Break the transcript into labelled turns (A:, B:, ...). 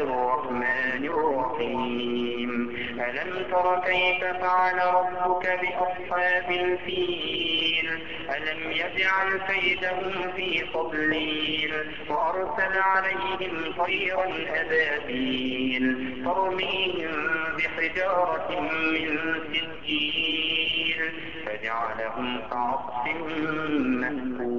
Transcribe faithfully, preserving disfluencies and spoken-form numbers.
A: الرحمن الرحيم ألم تر كيف فعل ربك بأصحاب الفيل ألم يجعل كيدهم في تضليل وأرسل عليهم طيرا أبابيل ترميهم بحجارة من سجيل فجعلهم كعصف مأكول